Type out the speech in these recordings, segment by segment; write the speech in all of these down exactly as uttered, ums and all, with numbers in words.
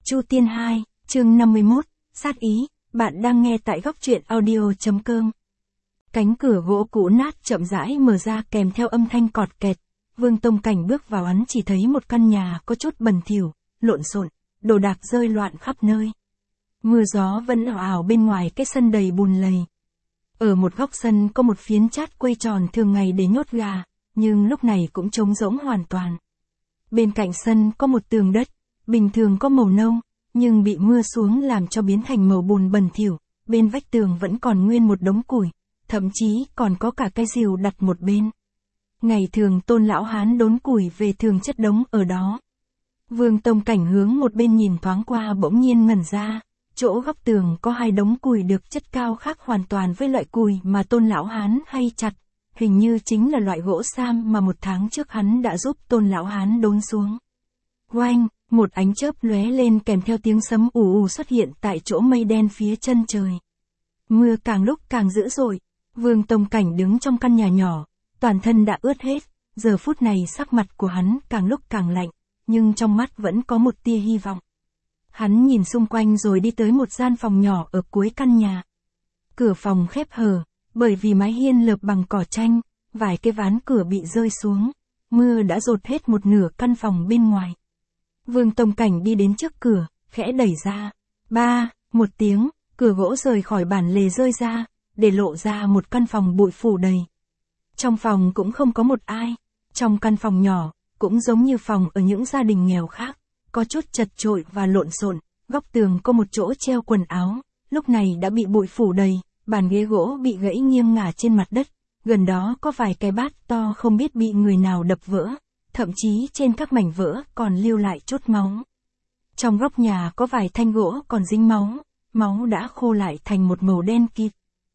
Chu Tiên hai, chương năm mươi mốt, sát ý, bạn đang nghe tại góc truyện audio.com. Cánh cửa gỗ cũ nát chậm rãi mở ra kèm theo âm thanh cọt kẹt. Vương Tông Cảnh bước vào, hắn chỉ thấy một căn nhà có chút bẩn thỉu, lộn xộn, đồ đạc rơi loạn khắp nơi. Mưa gió vẫn ảo ảo bên ngoài cái sân đầy bùn lầy. Ở một góc sân có một phiến chát quây tròn thường ngày để nhốt gà, nhưng lúc này cũng trống rỗng hoàn toàn. Bên cạnh sân có một tường đất, bình thường có màu nâu, nhưng bị mưa xuống làm cho biến thành màu bùn bẩn thỉu. Bên vách tường vẫn còn nguyên một đống củi, thậm chí còn có cả cái rìu đặt một bên. Ngày thường Tôn lão hán đốn củi về thường chất đống ở đó. Vương Tông Cảnh hướng một bên nhìn thoáng qua, bỗng nhiên ngẩn ra, chỗ góc tường có hai đống củi được chất cao khác hoàn toàn với loại củi mà Tôn lão hán hay chặt, hình như chính là loại gỗ sam mà một tháng trước hắn đã giúp Tôn lão hán đốn xuống. Oanh, một ánh chớp lóe lên kèm theo tiếng sấm ù ù xuất hiện tại chỗ mây đen phía chân trời. Mưa càng lúc càng dữ dội, Vương Tông Cảnh đứng trong căn nhà nhỏ, toàn thân đã ướt hết, giờ phút này sắc mặt của hắn càng lúc càng lạnh, nhưng trong mắt vẫn có một tia hy vọng. Hắn nhìn xung quanh rồi đi tới một gian phòng nhỏ ở cuối căn nhà. Cửa phòng khép hờ, bởi vì mái hiên lợp bằng cỏ tranh, vài cái ván cửa bị rơi xuống, mưa đã dột hết một nửa căn phòng bên ngoài. Vương Tông Cảnh đi đến trước cửa, khẽ đẩy ra. Ba, một tiếng, cửa gỗ rời khỏi bản lề rơi ra, để lộ ra một căn phòng bụi phủ đầy. Trong phòng cũng không có một ai. Trong căn phòng nhỏ, cũng giống như phòng ở những gia đình nghèo khác, có chút chật chội và lộn xộn. Góc tường có một chỗ treo quần áo, lúc này đã bị bụi phủ đầy. Bàn ghế gỗ bị gãy nghiêng ngả trên mặt đất, gần đó có vài cái bát to không biết bị người nào đập vỡ, thậm chí trên các mảnh vỡ còn lưu lại chút máu. Trong góc nhà có vài thanh gỗ còn dính máu, máu đã khô lại thành một màu đen kịt.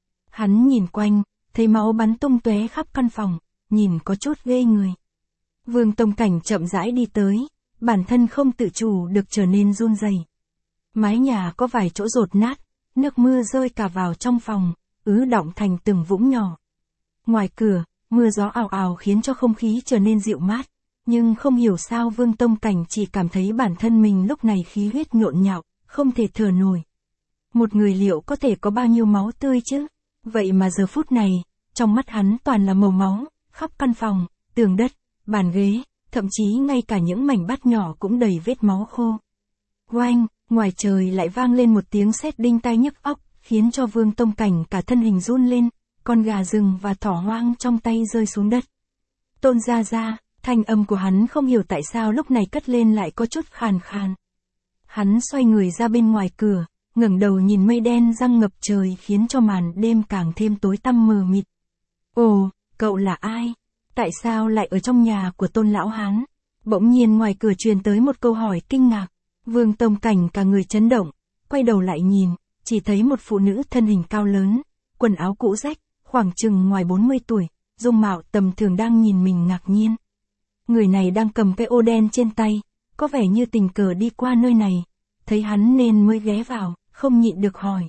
Hắn nhìn quanh, thấy máu bắn tung tóe khắp căn phòng, nhìn có chút ghê người. Vương Tông Cảnh chậm rãi đi tới, bản thân không tự chủ được trở nên run rẩy. Mái nhà có vài chỗ dột nát, nước mưa rơi cả vào trong phòng, ứ đọng thành từng vũng nhỏ. Ngoài cửa, mưa gió ào ào khiến cho không khí trở nên dịu mát, nhưng không hiểu sao Vương Tông Cảnh chỉ cảm thấy bản thân mình lúc này khí huyết nhộn nhạo, không thể thở nổi. Một người liệu có thể có bao nhiêu máu tươi chứ? Vậy mà giờ phút này, trong mắt hắn toàn là màu máu, khắp căn phòng, tường đất, bàn ghế, thậm chí ngay cả những mảnh bát nhỏ cũng đầy vết máu khô. Oanh, ngoài trời lại vang lên một tiếng sét đinh tai nhức óc, khiến cho Vương Tông Cảnh cả thân hình run lên, con gà rừng và thỏ hoang trong tay rơi xuống đất. Tôn gia gia, thanh âm của hắn không hiểu tại sao lúc này cất lên lại có chút khàn khàn. Hắn xoay người ra bên ngoài cửa, ngẩng đầu nhìn mây đen giăng ngập trời khiến cho màn đêm càng thêm tối tăm mờ mịt. Ồ, cậu là ai? Tại sao lại ở trong nhà của Tôn lão hán? Bỗng nhiên ngoài cửa truyền tới một câu hỏi kinh ngạc. Vương Tông Cảnh cả người chấn động, quay đầu lại nhìn, chỉ thấy một phụ nữ thân hình cao lớn, quần áo cũ rách, khoảng chừng ngoài bốn mươi tuổi, dung mạo tầm thường đang nhìn mình ngạc nhiên. Người này đang cầm cái ô đen trên tay, có vẻ như tình cờ đi qua nơi này, thấy hắn nên mới ghé vào, không nhịn được hỏi.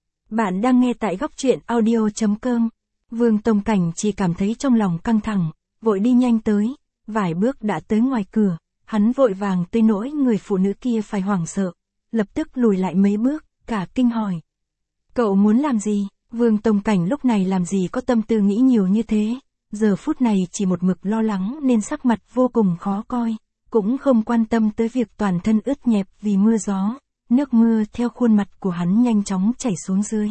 Bạn đang nghe tại góc truyện audio.com. Vương Tông Cảnh chỉ cảm thấy trong lòng căng thẳng, vội đi nhanh tới, vài bước đã tới ngoài cửa, hắn vội vàng tới nỗi người phụ nữ kia phải hoảng sợ, lập tức lùi lại mấy bước, cả kinh hỏi. Cậu muốn làm gì? Vương Tông Cảnh lúc này làm gì có tâm tư nghĩ nhiều như thế, giờ phút này chỉ một mực lo lắng nên sắc mặt vô cùng khó coi, cũng không quan tâm tới việc toàn thân ướt nhẹp vì mưa gió, nước mưa theo khuôn mặt của hắn nhanh chóng chảy xuống dưới.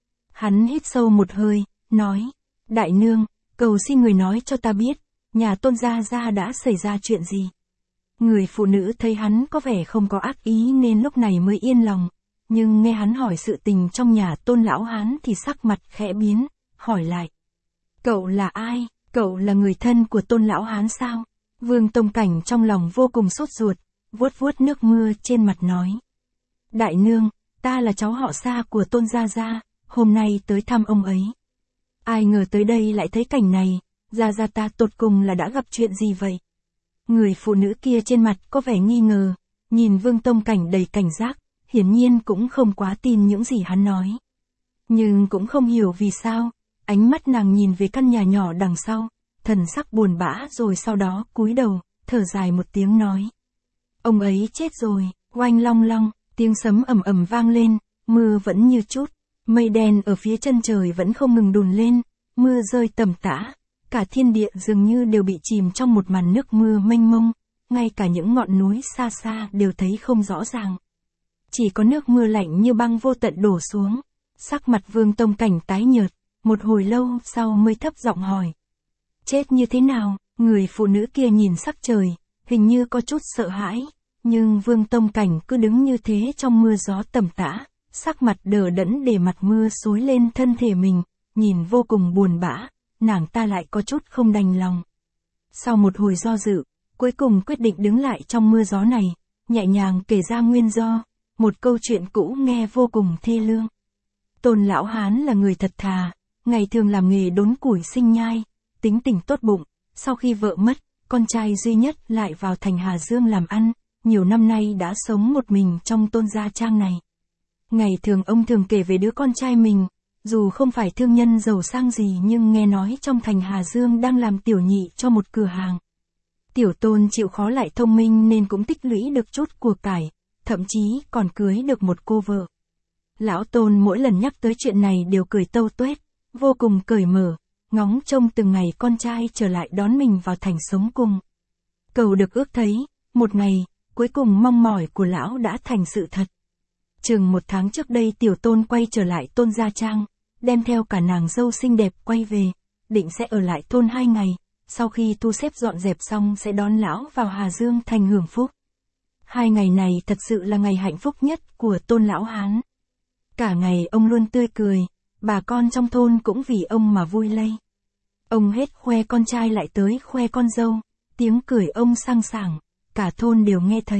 Hắn hít sâu một hơi, nói, đại nương, cầu xin người nói cho ta biết, nhà Tôn gia gia đã xảy ra chuyện gì. Người phụ nữ thấy hắn có vẻ không có ác ý nên lúc này mới yên lòng, nhưng nghe hắn hỏi sự tình trong nhà Tôn lão hán thì sắc mặt khẽ biến, hỏi lại. Cậu là ai? Cậu là người thân của Tôn lão hán sao? Vương Tông Cảnh trong lòng vô cùng sốt ruột, vuốt vuốt nước mưa trên mặt nói. Đại nương, ta là cháu họ Sa của Tôn gia gia, hôm nay tới thăm ông ấy. Ai ngờ tới đây lại thấy cảnh này, gia gia ta tột cùng là đã gặp chuyện gì vậy? Người phụ nữ kia trên mặt có vẻ nghi ngờ, nhìn Vương Tông Cảnh đầy cảnh giác, hiển nhiên cũng không quá tin những gì hắn nói. Nhưng cũng không hiểu vì sao, ánh mắt nàng nhìn về căn nhà nhỏ đằng sau, thần sắc buồn bã rồi sau đó cúi đầu, thở dài một tiếng nói. Ông ấy chết rồi, oanh long long, Tiếng sấm ầm ầm vang lên, mưa vẫn như chút, mây đen ở phía chân trời vẫn không ngừng đùn lên, mưa rơi tầm tã, cả thiên địa dường như đều bị chìm trong một màn nước mưa mênh mông, ngay cả những ngọn núi xa xa đều thấy không rõ ràng. Chỉ có nước mưa lạnh như băng vô tận đổ xuống, sắc mặt Vương Tông Cảnh tái nhợt, một hồi lâu sau mới thấp giọng hỏi. Chết như thế nào? Người phụ nữ kia nhìn sắc trời, hình như có chút sợ hãi, nhưng Vương Tông Cảnh cứ đứng như thế trong mưa gió tầm tã, sắc mặt đờ đẫn để mặt mưa xối lên thân thể mình, nhìn vô cùng buồn bã, nàng ta lại có chút không đành lòng. Sau một hồi do dự, cuối cùng quyết định đứng lại trong mưa gió này, nhẹ nhàng kể ra nguyên do, một câu chuyện cũ nghe vô cùng thê lương. Tôn lão hán là người thật thà, ngày thường làm nghề đốn củi sinh nhai, tính tình tốt bụng, sau khi vợ mất, con trai duy nhất lại vào thành Hà Dương làm ăn, nhiều năm nay đã sống một mình trong Tôn gia trang này. Ngày thường ông thường kể về đứa con trai mình, dù không phải thương nhân giàu sang gì nhưng nghe nói trong thành Hà Dương đang làm tiểu nhị cho một cửa hàng. Tiểu Tôn chịu khó lại thông minh nên cũng tích lũy được chút của cải, thậm chí còn cưới được một cô vợ. Lão Tôn mỗi lần nhắc tới chuyện này đều cười tâu tuét, vô cùng cởi mở, ngóng trông từng ngày con trai trở lại đón mình vào thành sống cùng. Cầu được ước thấy, một ngày, cuối cùng mong mỏi của lão đã thành sự thật. Chừng một tháng trước đây Tiểu Tôn quay trở lại Tôn gia trang, đem theo cả nàng dâu xinh đẹp quay về, định sẽ ở lại thôn hai ngày, sau khi thu xếp dọn dẹp xong sẽ đón lão vào Hà Dương thành hưởng phúc. Hai ngày này thật sự là ngày hạnh phúc nhất của Tôn lão hán. Cả ngày ông luôn tươi cười, bà con trong thôn cũng vì ông mà vui lây. Ông hết khoe con trai lại tới khoe con dâu, tiếng cười ông sang sảng, cả thôn đều nghe thấy.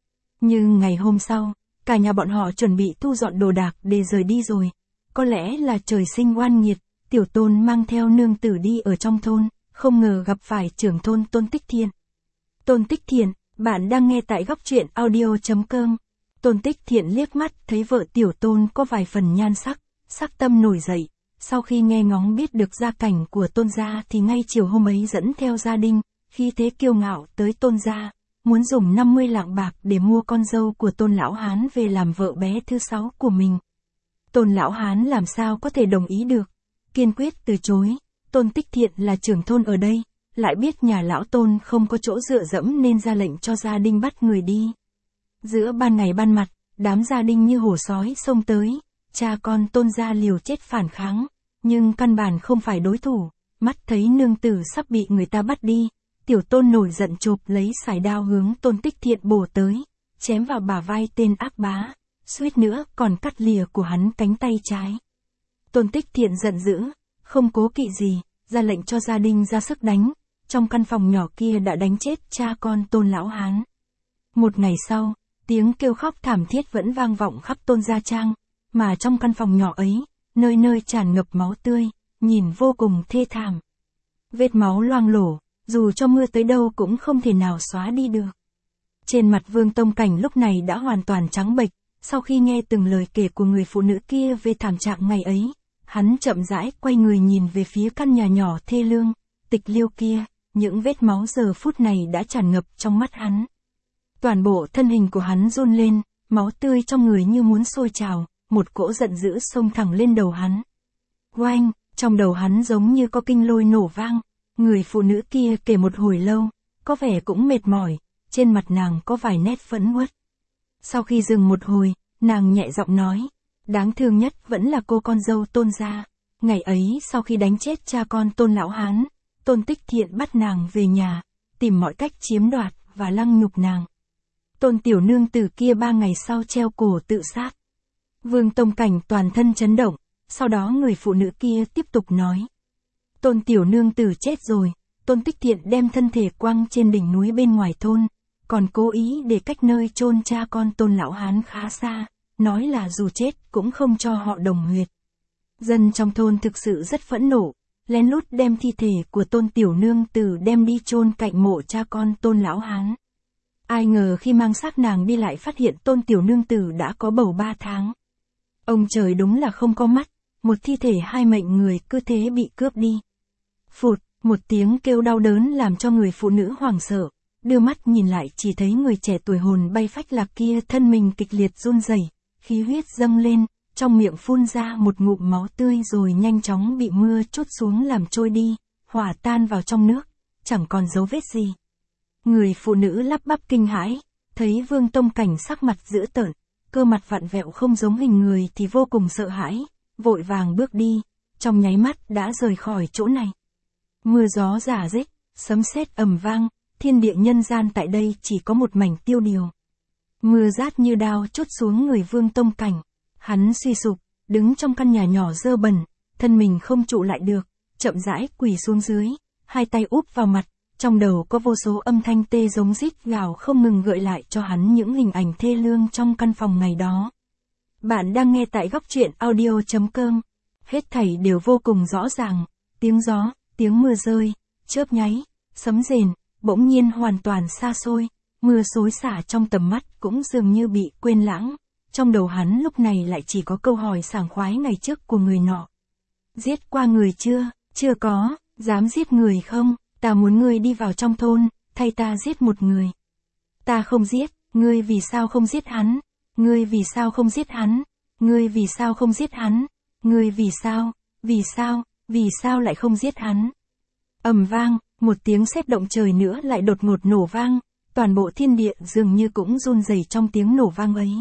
Nhưng ngày hôm sau, cả nhà bọn họ chuẩn bị thu dọn đồ đạc để rời đi rồi. Có lẽ là trời sinh oan nghiệt, Tiểu Tôn mang theo nương tử đi ở trong thôn, không ngờ gặp phải trưởng thôn Tôn Tích Thiện. Tôn Tích Thiện, bạn đang nghe tại góc truyện audio chấm com. Tôn Tích Thiện liếc mắt thấy vợ Tiểu Tôn có vài phần nhan sắc, sắc tâm nổi dậy. Sau khi nghe ngóng biết được gia cảnh của Tôn gia thì ngay chiều hôm ấy dẫn theo gia đình, khi thế kiêu ngạo tới Tôn gia, muốn dùng năm mươi lạng bạc để mua con dâu của Tôn lão hán về làm vợ bé thứ sáu của mình. Tôn lão hán làm sao có thể đồng ý được, kiên quyết từ chối. Tôn Tích Thiện là trưởng thôn ở đây, lại biết nhà lão Tôn không có chỗ dựa dẫm nên ra lệnh cho gia đình bắt người đi. Giữa ban ngày ban mặt, đám gia đình như hổ sói xông tới, cha con Tôn gia liều chết phản kháng, nhưng căn bản không phải đối thủ, mắt thấy nương tử sắp bị người ta bắt đi, Tiểu Tôn nổi giận chộp lấy sải đao hướng Tôn Tích Thiện bổ tới, chém vào bả vai tên ác bá, suýt nữa còn cắt lìa của hắn cánh tay trái. Tôn Tích Thiện giận dữ, không cố kỵ gì, ra lệnh cho gia đình ra sức đánh, trong căn phòng nhỏ kia đã đánh chết cha con Tôn lão hán. Một ngày sau, tiếng kêu khóc thảm thiết vẫn vang vọng khắp Tôn gia trang, mà trong căn phòng nhỏ ấy, nơi nơi tràn ngập máu tươi, nhìn vô cùng thê thảm. Vết máu loang lổ, dù cho mưa tới đâu cũng không thể nào xóa đi được. Trên mặt Vương Tông Cảnh lúc này đã hoàn toàn trắng bệch, sau khi nghe từng lời kể của người phụ nữ kia về thảm trạng ngày ấy, hắn chậm rãi quay người nhìn về phía căn nhà nhỏ thê lương, tịch liêu kia, những vết máu giờ phút này đã tràn ngập trong mắt hắn. Toàn bộ thân hình của hắn run lên, máu tươi trong người như muốn sôi trào, một cỗ giận dữ xông thẳng lên đầu hắn. Oanh, trong đầu hắn giống như có kinh lôi nổ vang, người phụ nữ kia kể một hồi lâu, có vẻ cũng mệt mỏi, trên mặt nàng có vài nét phẫn uất. Sau khi dừng một hồi, nàng nhẹ giọng nói, đáng thương nhất vẫn là cô con dâu Tôn gia. Ngày ấy sau khi đánh chết cha con Tôn lão hán, Tôn Tích Thiện bắt nàng về nhà, tìm mọi cách chiếm đoạt và lăng nhục nàng. Tôn tiểu nương tử kia ba ngày sau treo cổ tự sát. Vương Tông Cảnh toàn thân chấn động, sau đó người phụ nữ kia tiếp tục nói. Tôn tiểu nương tử chết rồi, Tôn Tích Thiện đem thân thể quăng trên đỉnh núi bên ngoài thôn, còn cố ý để cách nơi chôn cha con Tôn lão hán khá xa, nói là dù chết cũng không cho họ đồng huyệt. Dân trong thôn thực sự rất phẫn nộ, lén lút đem thi thể của Tôn tiểu nương tử đem đi chôn cạnh mộ cha con Tôn lão hán. Ai ngờ khi mang xác nàng đi lại phát hiện Tôn tiểu nương tử đã có bầu ba tháng. Ông trời đúng là không có mắt, một thi thể hai mệnh người cứ thế bị cướp đi. Phụt, một tiếng kêu đau đớn làm cho người phụ nữ hoảng sợ, đưa mắt nhìn lại chỉ thấy người trẻ tuổi hồn bay phách lạc kia thân mình kịch liệt run rẩy, khí huyết dâng lên, trong miệng phun ra một ngụm máu tươi rồi nhanh chóng bị mưa trút xuống làm trôi đi, hòa tan vào trong nước, chẳng còn dấu vết gì. Người phụ nữ lắp bắp kinh hãi, thấy Vương Tông Cảnh sắc mặt dữ tợn, cơ mặt vặn vẹo không giống hình người thì vô cùng sợ hãi, vội vàng bước đi, trong nháy mắt đã rời khỏi chỗ này. Mưa gió rả rích, sấm sét ầm vang, thiên địa nhân gian tại đây chỉ có một mảnh tiêu điều. Mưa rát như đao trút xuống người Vương Tông Cảnh, hắn suy sụp, đứng trong căn nhà nhỏ dơ bẩn, thân mình không trụ lại được, chậm rãi quỳ xuống dưới, hai tay úp vào mặt, trong đầu có vô số âm thanh tê giống rít gào không ngừng gợi lại cho hắn những hình ảnh thê lương trong căn phòng ngày đó. Bạn đang nghe tại góc truyện audio chấm com. Hết thảy đều vô cùng rõ ràng, tiếng gió, tiếng mưa rơi, chớp nháy, sấm rền, bỗng nhiên hoàn toàn xa xôi, mưa xối xả trong tầm mắt cũng dường như bị quên lãng. Trong đầu hắn lúc này lại chỉ có câu hỏi sảng khoái ngày trước của người nọ. Giết qua người chưa? Chưa có. Dám giết người không? Ta muốn ngươi đi vào trong thôn, thay ta giết một người. Ta không giết. Ngươi vì sao không giết hắn? Ngươi vì sao không giết hắn? Ngươi vì sao không giết hắn? Ngươi vì sao? Vì sao? Vì sao lại không giết hắn? Ầm vang, một tiếng sét động trời nữa lại đột ngột nổ vang, toàn bộ thiên địa dường như cũng run rẩy trong tiếng nổ vang ấy.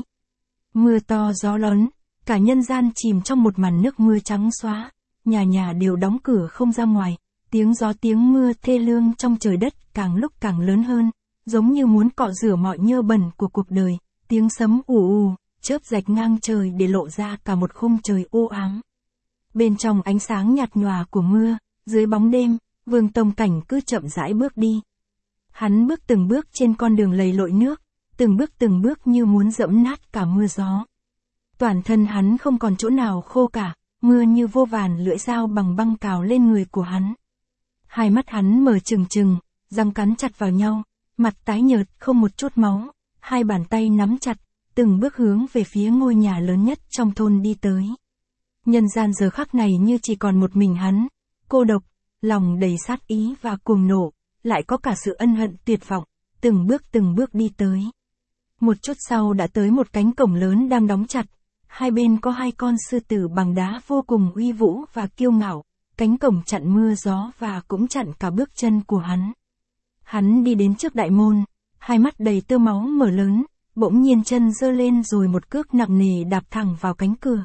Mưa to gió lớn, cả nhân gian chìm trong một màn nước mưa trắng xóa, nhà nhà đều đóng cửa không ra ngoài, tiếng gió tiếng mưa thê lương trong trời đất càng lúc càng lớn hơn, giống như muốn cọ rửa mọi nhơ bẩn của cuộc đời, tiếng sấm ù ù, chớp rạch ngang trời để lộ ra cả một khung trời u ám. Bên trong ánh sáng nhạt nhòa của mưa, dưới bóng đêm, Vương Tông Cảnh cứ chậm rãi bước đi. Hắn bước từng bước trên con đường lầy lội nước, từng bước từng bước như muốn dẫm nát cả mưa gió. Toàn thân hắn không còn chỗ nào khô cả, mưa như vô vàn lưỡi dao bằng băng cào lên người của hắn. Hai mắt hắn mở trừng trừng, răng cắn chặt vào nhau, mặt tái nhợt không một chút máu, hai bàn tay nắm chặt, từng bước hướng về phía ngôi nhà lớn nhất trong thôn đi tới. Nhân gian giờ khắc này như chỉ còn một mình hắn, cô độc, lòng đầy sát ý và cuồng nộ, lại có cả sự ân hận tuyệt vọng, từng bước từng bước đi tới. Một chút sau đã tới một cánh cổng lớn đang đóng chặt, hai bên có hai con sư tử bằng đá vô cùng uy vũ và kiêu ngạo, cánh cổng chặn mưa gió và cũng chặn cả bước chân của hắn. Hắn đi đến trước đại môn, hai mắt đầy tơ máu mở lớn, bỗng nhiên chân giơ lên rồi một cước nặng nề đạp thẳng vào cánh cửa.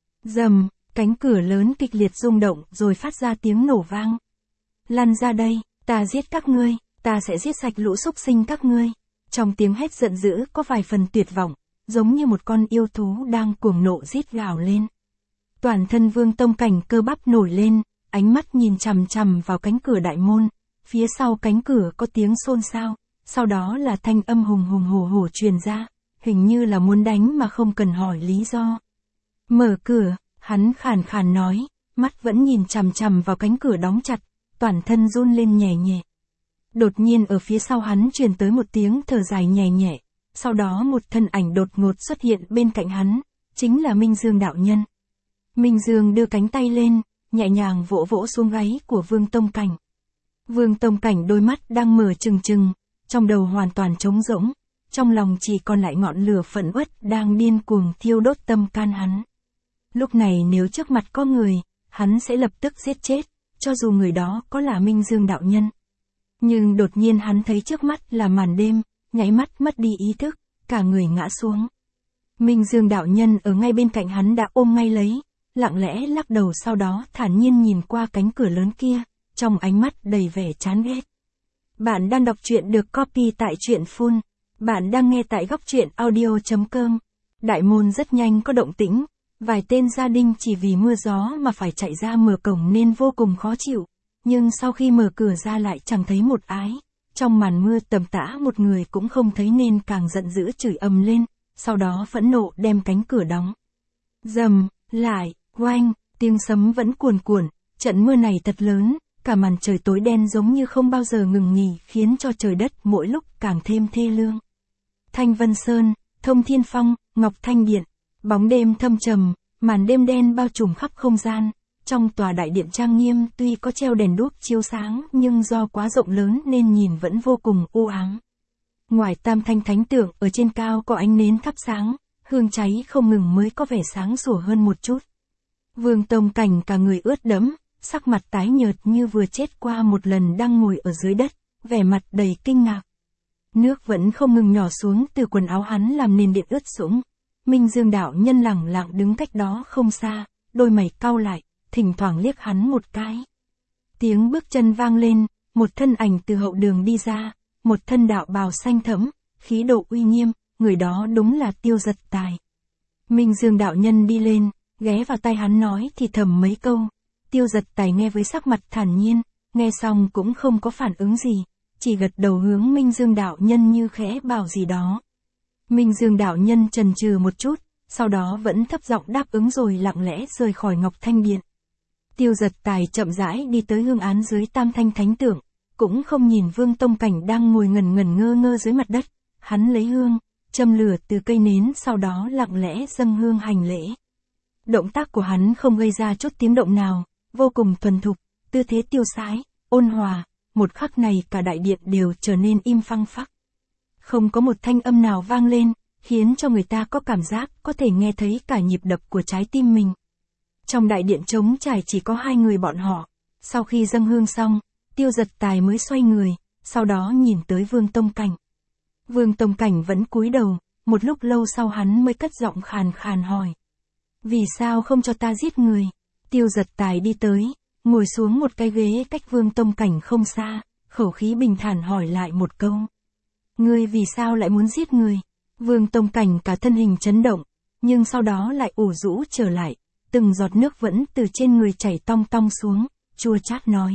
Rầm, cánh cửa lớn kịch liệt rung động rồi phát ra tiếng nổ vang. Lăn ra đây, ta giết các ngươi, ta sẽ giết sạch lũ súc sinh các ngươi. Trong tiếng hét giận dữ có vài phần tuyệt vọng, giống như một con yêu thú đang cuồng nộ rít gào lên. Toàn thân Vương Tông Cảnh cơ bắp nổi lên, ánh mắt nhìn chằm chằm vào cánh cửa đại môn, phía sau cánh cửa có tiếng xôn xao, sau đó là thanh âm hùng hùng hổ hổ truyền ra, hình như là muốn đánh mà không cần hỏi lý do. Mở cửa, hắn khàn khàn nói, mắt vẫn nhìn chằm chằm vào cánh cửa đóng chặt, toàn thân run lên nhẹ nhẹ. Đột nhiên ở phía sau hắn truyền tới một tiếng thở dài nhẹ nhẹ, sau đó một thân ảnh đột ngột xuất hiện bên cạnh hắn, chính là Minh Dương đạo nhân. Minh Dương đưa cánh tay lên, nhẹ nhàng vỗ vỗ xuống gáy của Vương Tông Cảnh. Vương Tông Cảnh đôi mắt đang mở trừng trừng, trong đầu hoàn toàn trống rỗng, trong lòng chỉ còn lại ngọn lửa phẫn uất đang điên cuồng thiêu đốt tâm can hắn. Lúc này nếu trước mặt có người, hắn sẽ lập tức giết chết, cho dù người đó có là Minh Dương đạo nhân. Nhưng đột nhiên hắn thấy trước mắt là màn đêm, nháy mắt mất đi ý thức, cả người ngã xuống. Minh Dương đạo nhân ở ngay bên cạnh hắn đã ôm ngay lấy, lặng lẽ lắc đầu sau đó thản nhiên nhìn qua cánh cửa lớn kia, trong ánh mắt đầy vẻ chán ghét. Bạn đang đọc truyện được copy tại truyện full. Bạn đang nghe tại góc truyện audio chấm com. Đại môn rất nhanh có động tĩnh, vài tên gia đình chỉ vì mưa gió mà phải chạy ra mở cổng nên vô cùng khó chịu. Nhưng sau khi mở cửa ra lại chẳng thấy một ái, trong màn mưa tầm tã một người cũng không thấy nên càng giận dữ chửi ầm lên, sau đó phẫn nộ đem cánh cửa đóng. Rầm, lại, oanh, tiếng sấm vẫn cuồn cuộn, trận mưa này thật lớn, cả màn trời tối đen giống như không bao giờ ngừng nghỉ khiến cho trời đất mỗi lúc càng thêm thê lương. Thanh Vân Sơn, Thông Thiên Phong, Ngọc Thanh Điện, bóng đêm thâm trầm, màn đêm đen bao trùm khắp không gian, Trong tòa đại điện trang nghiêm tuy có treo đèn đuốc chiếu sáng nhưng do quá rộng lớn nên nhìn vẫn vô cùng u ám. Ngoài tam thanh thánh tượng ở trên cao có ánh nến thắp sáng, hương cháy không ngừng mới có vẻ sáng sủa hơn một chút. Vương Tông Cảnh cả người ướt đẫm, sắc mặt tái nhợt như vừa chết qua một lần đang ngồi ở dưới đất, vẻ mặt đầy kinh ngạc. Nước vẫn không ngừng nhỏ xuống từ quần áo hắn làm nền điện ướt sũng. Minh Dương đạo nhân lẳng lặng đứng cách đó không xa, đôi mày cau lại, thỉnh thoảng liếc hắn một cái. Tiếng bước chân vang lên, một thân ảnh từ hậu đường đi ra, một thân đạo bào xanh thẫm, khí độ uy nghiêm, người đó đúng là Tiêu Giật Tài. Minh Dương đạo nhân đi lên, ghé vào tai hắn nói thì thầm mấy câu. Tiêu Giật Tài nghe với sắc mặt thản nhiên, nghe xong cũng không có phản ứng gì, chỉ gật đầu hướng Minh Dương đạo nhân như khẽ bảo gì đó. Minh Dương đạo nhân chần chừ một chút, sau đó vẫn thấp giọng đáp ứng rồi lặng lẽ rời khỏi Ngọc Thanh Điện. Tiêu Giật Tài chậm rãi đi tới hương án dưới tam thanh thánh tượng, cũng không nhìn Vương Tông Cảnh đang ngồi ngẩn ngẩn ngơ ngơ dưới mặt đất, hắn lấy hương, châm lửa từ cây nến sau đó lặng lẽ dâng hương hành lễ. Động tác của hắn không gây ra chút tiếng động nào, vô cùng thuần thục, tư thế tiêu sái, ôn hòa, một khắc này cả đại điện đều trở nên im phăng phắc. Không có một thanh âm nào vang lên, khiến cho người ta có cảm giác có thể nghe thấy cả nhịp đập của trái tim mình. Trong đại điện trống trải chỉ có hai người bọn họ. Sau khi dâng hương xong, Tiêu Giật Tài mới xoay người, sau đó nhìn tới Vương Tông Cảnh. Vương Tông Cảnh vẫn cúi đầu, một lúc lâu sau hắn mới cất giọng khàn khàn hỏi. Vì sao không cho ta giết người? Tiêu Giật Tài đi tới, ngồi xuống một cái ghế cách Vương Tông Cảnh không xa, khẩu khí bình thản hỏi lại một câu. Ngươi vì sao lại muốn giết người? Vương Tông Cảnh cả thân hình chấn động, nhưng sau đó lại ủ rũ trở lại, từng giọt nước vẫn từ trên người chảy tong tong xuống, chua chát nói.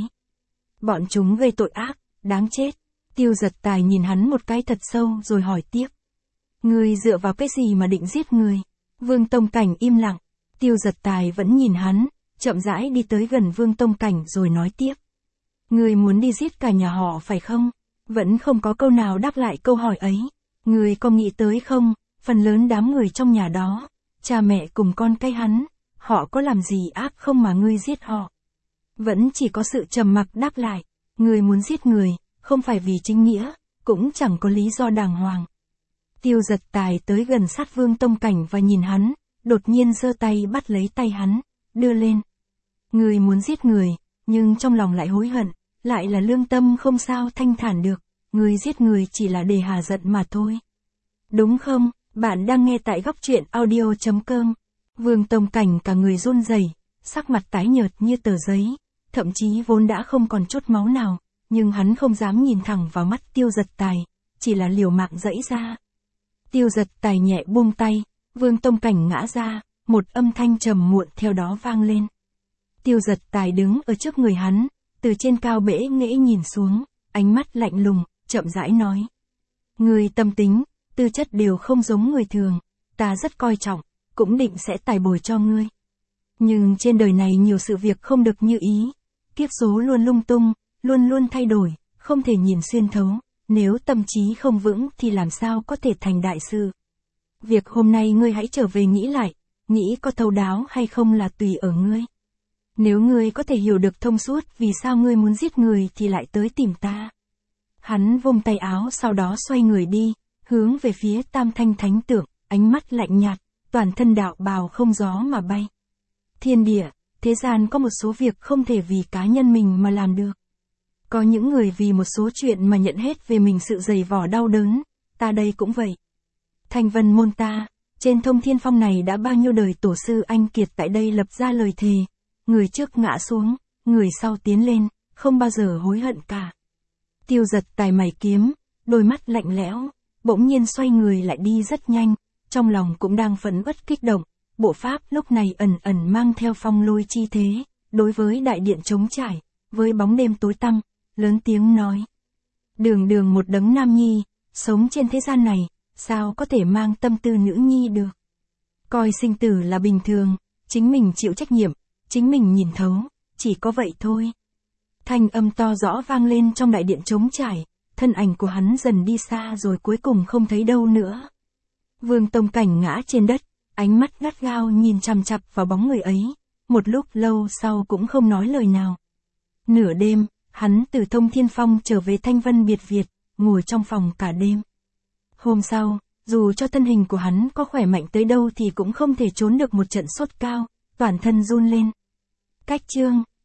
Bọn chúng gây tội ác, đáng chết. Tiêu Giật Tài nhìn hắn một cái thật sâu rồi hỏi tiếp. Ngươi dựa vào cái gì mà định giết người? Vương Tông Cảnh im lặng, Tiêu Giật Tài vẫn nhìn hắn, chậm rãi đi tới gần Vương Tông Cảnh rồi nói tiếp. Ngươi muốn đi giết cả nhà họ phải không? Vẫn không có câu nào đáp lại câu hỏi ấy. Ngươi có nghĩ tới không, phần lớn đám người trong nhà đó, cha mẹ cùng con cái hắn, họ có làm gì ác không mà ngươi giết họ? Vẫn chỉ có sự trầm mặc đáp lại. Ngươi muốn giết người, không phải vì chính nghĩa, cũng chẳng có lý do đàng hoàng. Tiêu Giật Tài tới gần sát Vương Tông Cảnh và nhìn hắn, đột nhiên giơ tay bắt lấy tay hắn, đưa lên. Ngươi muốn giết người, nhưng trong lòng lại hối hận, lại là lương tâm không sao thanh thản được, ngươi giết người chỉ là để hà giận mà thôi. Đúng không? Bạn đang nghe tại góc truyện audio chấm com. Vương Tông Cảnh cả người run rẩy, sắc mặt tái nhợt như tờ giấy, thậm chí vốn đã không còn chút máu nào, nhưng hắn không dám nhìn thẳng vào mắt Tiêu Giật Tài, chỉ là liều mạng giãy ra. Tiêu Giật Tài nhẹ buông tay, Vương Tông Cảnh ngã ra, một âm thanh trầm muộn theo đó vang lên. Tiêu Giật Tài đứng ở trước người hắn, từ trên cao bẽ nghễ nhìn xuống, ánh mắt lạnh lùng, chậm rãi nói. Người tâm tính, tư chất đều không giống người thường, ta rất coi trọng, cũng định sẽ tài bồi cho ngươi. Nhưng trên đời này nhiều sự việc không được như ý, kiếp số luôn lung tung, luôn luôn thay đổi, không thể nhìn xuyên thấu, nếu tâm trí không vững thì làm sao có thể thành đại sự. Việc hôm nay ngươi hãy trở về nghĩ lại, nghĩ có thấu đáo hay không là tùy ở ngươi. Nếu ngươi có thể hiểu được thông suốt vì sao ngươi muốn giết người thì lại tới tìm ta. Hắn vung tay áo sau đó xoay người đi, hướng về phía tam thanh thánh tượng, ánh mắt lạnh nhạt, toàn thân đạo bào không gió mà bay. Thiên địa, thế gian có một số việc không thể vì cá nhân mình mà làm được. Có những người vì một số chuyện mà nhận hết về mình sự dày vò đau đớn, ta đây cũng vậy. Thanh vân môn ta, trên thông thiên phong này đã bao nhiêu đời tổ sư anh kiệt tại đây lập ra lời thề, người trước ngã xuống, người sau tiến lên, không bao giờ hối hận cả. Tiêu Giật Tài mày kiếm, đôi mắt lạnh lẽo, bỗng nhiên xoay người lại đi rất nhanh, trong lòng cũng đang phấn uất kích động, bộ pháp lúc này ẩn ẩn mang theo phong lôi chi thế, đối với đại điện trống trải, với bóng đêm tối tăm, lớn tiếng nói. Đường đường một đấng nam nhi, sống trên thế gian này, sao có thể mang tâm tư nữ nhi được. Coi sinh tử là bình thường, chính mình chịu trách nhiệm, chính mình nhìn thấu, chỉ có vậy thôi. Thanh âm to rõ vang lên trong đại điện trống trải, thân ảnh của hắn dần đi xa rồi cuối cùng không thấy đâu nữa. Vương Tông Cảnh ngã trên đất, ánh mắt gắt gao nhìn chằm chằm vào bóng người ấy, một lúc lâu sau cũng không nói lời nào. Nửa đêm, hắn từ Thông Thiên Phong trở về Thanh Vân Biệt Việt, ngồi trong phòng cả đêm. Hôm sau, dù cho thân hình của hắn có khỏe mạnh tới đâu thì cũng không thể trốn được một trận sốt cao, toàn thân run lên. Cách chương